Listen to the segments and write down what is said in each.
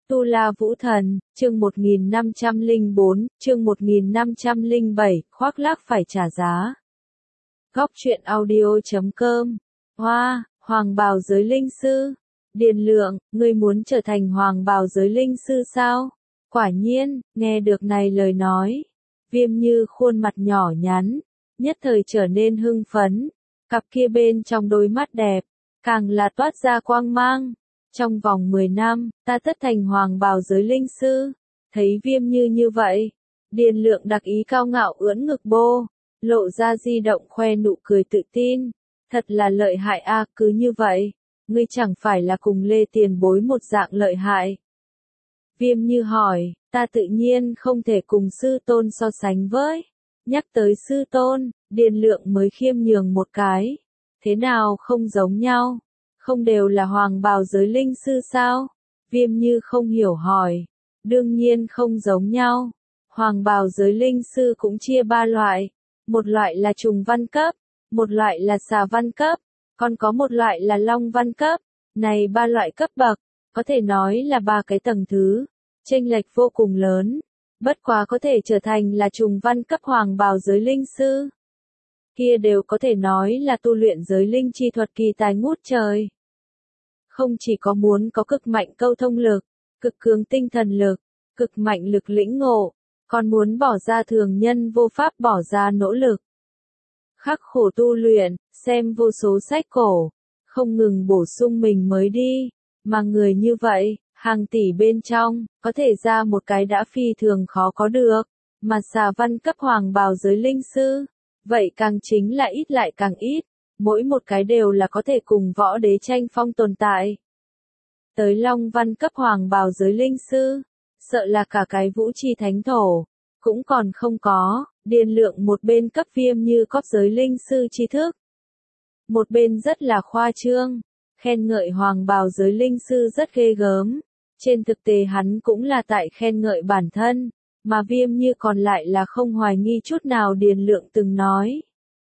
Tu La Vũ Thần, chương 1504, chương 1507, khoác lác phải trả giá. Góc truyện audio.com. Hoa, Hoàng Bào Giới Linh Sư. Điền Lượng, ngươi muốn trở thành Hoàng Bào Giới Linh Sư sao? Quả nhiên, nghe được này lời nói, Viêm Như khuôn mặt nhỏ nhắn, nhất thời trở nên hưng phấn, cặp kia bên trong đôi mắt đẹp, càng là toát ra quang mang. Trong vòng 10 năm, ta tất thành Hoàng Bào Giới Linh Sư. Thấy Viêm Như như vậy, Điền Lượng đặc ý cao ngạo ưỡn ngực bô, lộ ra di động khoe nụ cười tự tin. Thật là lợi hại a, cứ như vậy, ngươi chẳng phải là cùng Lê Tiền Bối một dạng lợi hại. Viêm Như hỏi, ta tự nhiên không thể cùng sư tôn so sánh với. Nhắc tới sư tôn, Điền Lượng mới khiêm nhường một cái. Thế nào không giống nhau? Không đều là Hoàng Bào Giới Linh Sư sao? Viêm Như không hiểu hỏi. Đương nhiên không giống nhau. Hoàng Bào Giới Linh Sư cũng chia 3 loại. Một loại là trùng văn cấp, một loại là xà văn cấp, còn có một loại là long văn cấp. Này 3 loại cấp bậc, có thể nói là 3 cái tầng thứ, chênh lệch vô cùng lớn. Bất quá có thể trở thành là trùng văn cấp Hoàng Bào Giới Linh Sư, kia đều có thể nói là tu luyện giới linh chi thuật kỳ tài ngút trời. Không chỉ có muốn có cực mạnh câu thông lực, cực cường tinh thần lực, cực mạnh lực lĩnh ngộ, còn muốn bỏ ra thường nhân vô pháp bỏ ra nỗ lực. Khắc khổ tu luyện, xem vô số sách cổ, không ngừng bổ sung mình mới đi, mà người như vậy, hàng tỷ bên trong, có thể ra một cái đã phi thường khó có được, mà xà văn cấp Hoàng Bào Giới Linh Sư, vậy càng chính là ít lại càng ít, mỗi một cái đều là có thể cùng võ đế tranh phong tồn tại. Tới long văn cấp Hoàng Bào Giới Linh Sư, sợ là cả cái vũ chi thánh thổ, cũng còn không có. Điền Lượng một bên cấp Viêm Như cóp giới linh sư tri thức, một bên rất là khoa trương, khen ngợi Hoàng Bào Giới Linh Sư rất ghê gớm. Trên thực tế hắn cũng là tại khen ngợi bản thân, mà Viêm Như còn lại là không hoài nghi chút nào Điền Lượng từng nói.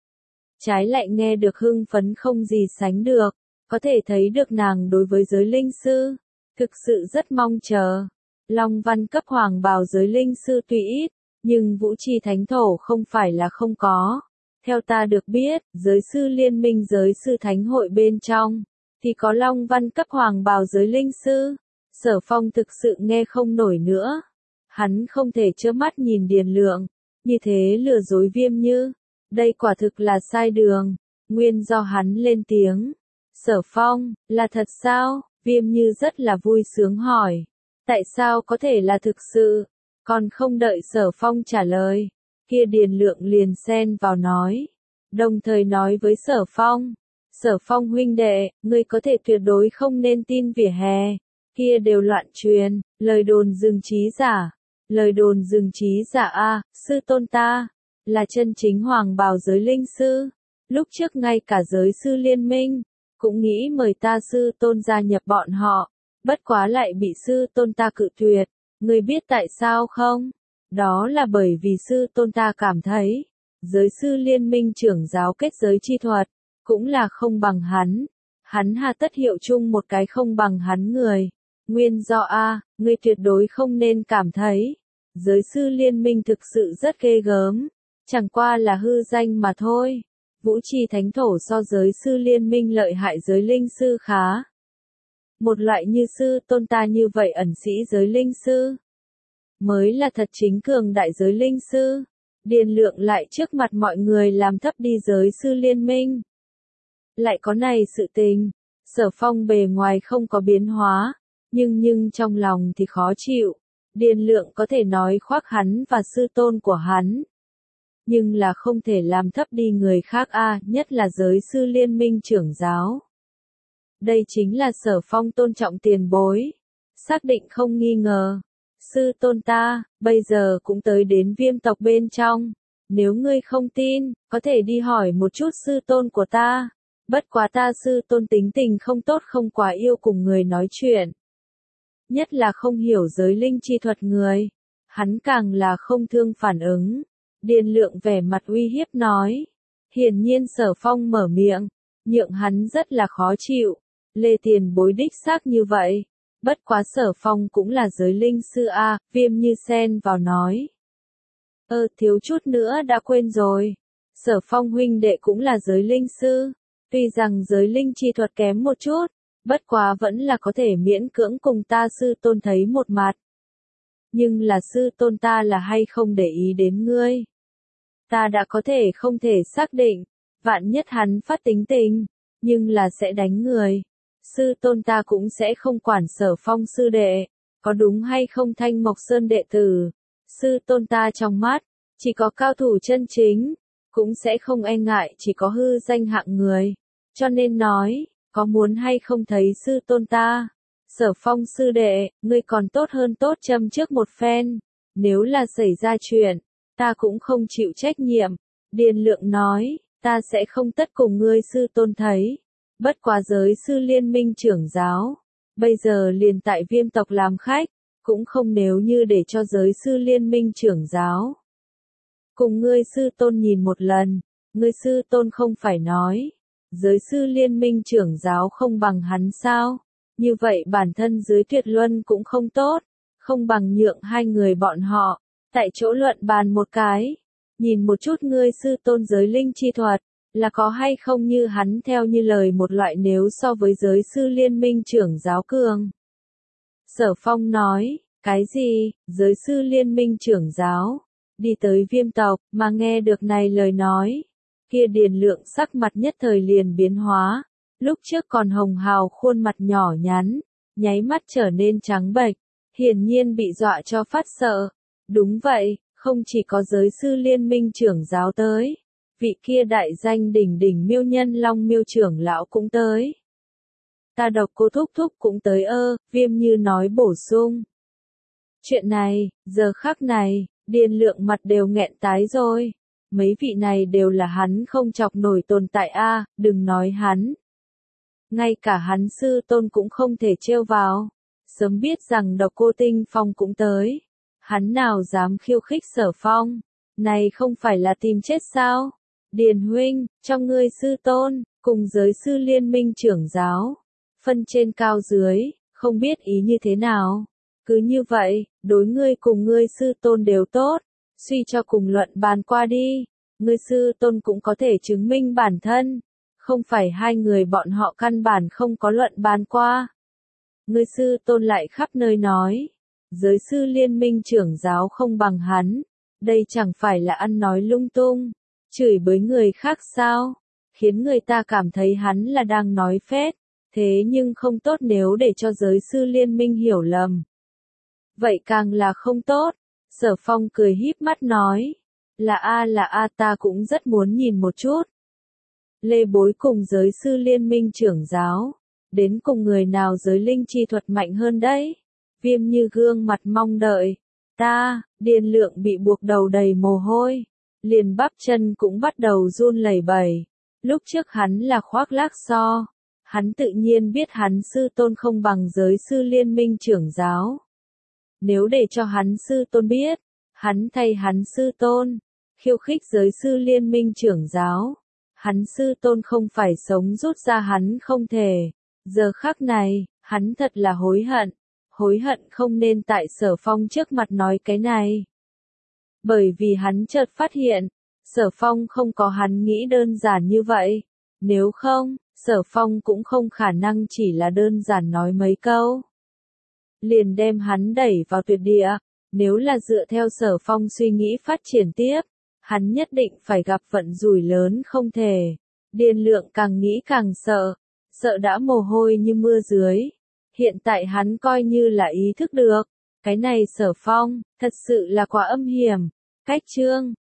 Trái lại nghe được hưng phấn không gì sánh được, có thể thấy được nàng đối với giới linh sư, thực sự rất mong chờ. Long văn cấp Hoàng Bào Giới Linh Sư tuy ít, nhưng vũ chi thánh thổ không phải là không có. Theo ta được biết, giới sư liên minh giới sư thánh hội bên trong, thì có long văn cấp Hoàng Bào Giới Linh Sư. Sở Phong thực sự nghe không nổi nữa. Hắn không thể trơ mắt nhìn Điền Lượng, như thế lừa dối Viêm Như. Đây quả thực là sai đường, nguyên do hắn lên tiếng. Sở Phong, là thật sao? Viêm Như rất là vui sướng hỏi. Tại sao có thể là thực sự? Còn không đợi Sở Phong trả lời, kia Điền Lượng liền xen vào nói. Đồng thời nói với Sở Phong, Sở Phong huynh đệ, ngươi có thể tuyệt đối không nên tin vỉa hè, kia đều loạn truyền, lời đồn dừng trí giả. Lời đồn dừng trí giả a, sư tôn ta, là chân chính Hoàng Bào Giới Linh Sư. Lúc trước ngay cả giới sư liên minh, cũng nghĩ mời ta sư tôn gia nhập bọn họ, bất quá lại bị sư tôn ta cự tuyệt. Ngươi biết tại sao không? Đó là bởi vì sư tôn ta cảm thấy, giới sư liên minh trưởng giáo kết giới chi thuật, cũng là không bằng hắn. Hắn hà tất hiệu chung một cái không bằng hắn người. Nguyên do a, ngươi tuyệt đối không nên cảm thấy, giới sư liên minh thực sự rất ghê gớm, chẳng qua là hư danh mà thôi. Vũ chi thánh thổ so giới sư liên minh lợi hại giới linh sư khá. Một loại như sư tôn ta như vậy ẩn sĩ giới linh sư, mới là thật chính cường đại giới linh sư. Điền Lượng lại trước mặt mọi người làm thấp đi giới sư liên minh. Lại có này sự tình, Sở Phong bề ngoài không có biến hóa, nhưng trong lòng thì khó chịu. Điền Lượng có thể nói khoác hắn và sư tôn của hắn, nhưng là không thể làm thấp đi người khác a, nhất là giới sư liên minh trưởng giáo. Đây chính là Sở Phong tôn trọng tiền bối, xác định không nghi ngờ. Sư tôn ta, bây giờ cũng tới đến Viêm tộc bên trong, nếu ngươi không tin, có thể đi hỏi một chút sư tôn của ta. Bất quá ta sư tôn tính tình không tốt, không quá yêu cùng người nói chuyện, nhất là không hiểu giới linh chi thuật người, hắn càng là không thương phản ứng. Điền Lượng vẻ mặt uy hiếp nói. Hiển nhiên Sở Phong mở miệng, nhượng hắn rất là khó chịu. Lê Tiền Bối đích xác như vậy, Bất quá Sở Phong cũng là giới linh sư a, Viêm Như xen vào nói. Thiếu chút nữa đã quên rồi. Sở Phong huynh đệ cũng là giới linh sư. Tuy rằng giới linh chi thuật kém một chút, bất quá vẫn là có thể miễn cưỡng cùng ta sư tôn thấy một mặt. Nhưng là sư tôn ta là hay không để ý đến ngươi. Ta đã có thể không thể xác định, vạn nhất hắn phát tính tình, nhưng là sẽ đánh người. Sư tôn ta cũng sẽ không quản Sở Phong sư đệ, có đúng hay không Thanh Mộc Sơn đệ tử. Sư tôn ta trong mắt, chỉ có cao thủ chân chính, cũng sẽ không e ngại chỉ có hư danh hạng người. Cho nên nói, có muốn hay không thấy sư tôn ta. Sở Phong sư đệ, ngươi còn tốt hơn tốt châm trước một phen. Nếu là xảy ra chuyện, ta cũng không chịu trách nhiệm. Điền Lượng nói, ta sẽ không tất cùng ngươi sư tôn thấy. Bất quá giới sư liên minh trưởng giáo. Bây giờ liền tại Viêm tộc làm khách, cũng không nếu như để cho giới sư liên minh trưởng giáo. Cùng ngươi sư tôn nhìn một lần, ngươi sư tôn không phải nói. Giới sư liên minh trưởng giáo không bằng hắn sao? Như vậy bản thân dưới tuyệt luân cũng không tốt, không bằng nhượng hai người bọn họ, tại chỗ luận bàn một cái, nhìn một chút ngươi sư tôn giới linh chi thuật, là có hay không như hắn theo như lời một loại nếu so với giới sư liên minh trưởng giáo cường. Sở Phong nói, cái gì, giới sư liên minh trưởng giáo, đi tới Viêm tộc, mà nghe được này lời nói, kia Điền Lượng sắc mặt nhất thời liền biến hóa. Lúc trước còn hồng hào khuôn mặt nhỏ nhắn, nháy mắt trở nên trắng bệch, hiển nhiên bị dọa cho phát sợ. Đúng vậy, không chỉ có giới sư liên minh trưởng giáo tới, vị kia đại danh đỉnh đỉnh miêu nhân Long Miêu trưởng lão cũng tới. Ta Độc Cô thúc thúc cũng tới Viêm Như nói bổ sung. Chuyện này, giờ khắc này, Điền Lượng mặt đều nghẹn tái rồi. Mấy vị này đều là hắn không chọc nổi tồn tại a, đừng nói hắn. Ngay cả hắn sư tôn cũng không thể trêu vào. Sớm biết rằng Độc Cô Tinh Phong cũng tới. Hắn nào dám khiêu khích Sở Phong. Này không phải là tìm chết sao? Điền huynh, trong ngươi sư tôn, cùng giới sư liên minh trưởng giáo. Phân trên cao dưới, không biết ý như thế nào. Cứ như vậy, đối ngươi cùng ngươi sư tôn đều tốt. Suy cho cùng luận bàn qua đi. Ngươi sư tôn cũng có thể chứng minh bản thân. Không phải hai người bọn họ căn bản không có luận bàn qua. Ngươi sư tôn lại khắp nơi nói. Giới sư liên minh trưởng giáo không bằng hắn. Đây chẳng phải là ăn nói lung tung. Chửi bới người khác sao. Khiến người ta cảm thấy hắn là đang nói phét. Thế nhưng không tốt nếu để cho giới sư liên minh hiểu lầm. Vậy càng là không tốt. Sở Phong cười híp mắt nói. Là a ta cũng rất muốn nhìn một chút. Lê Bối cùng giới sư liên minh trưởng giáo. Đến cùng người nào giới linh chi thuật mạnh hơn đấy. Viêm Như gương mặt mong đợi. Điền Lượng bị buộc đầu đầy mồ hôi. Liền bắp chân cũng bắt đầu run lẩy bẩy. Lúc trước hắn là khoác lác so. Hắn tự nhiên biết hắn sư tôn không bằng giới sư liên minh trưởng giáo. Nếu để cho hắn sư tôn biết, hắn thay hắn sư tôn, khiêu khích giới sư liên minh trưởng giáo. Hắn sư tôn không phải sống rút ra hắn không thể. Giờ khắc này, hắn thật là hối hận không nên tại Sở Phong trước mặt nói cái này. Bởi vì hắn chợt phát hiện, Sở Phong không có hắn nghĩ đơn giản như vậy. Nếu không, Sở Phong cũng không khả năng chỉ là đơn giản nói mấy câu. Liền đem hắn đẩy vào tuyệt địa. Nếu là dựa theo Sở Phong suy nghĩ phát triển tiếp, hắn nhất định phải gặp vận rủi lớn không thể. Điền Lượng càng nghĩ càng sợ, sợ đã mồ hôi như mưa dưới. Hiện tại hắn coi như là ý thức được, cái này Sở Phong, thật sự là quá âm hiểm. Cách chương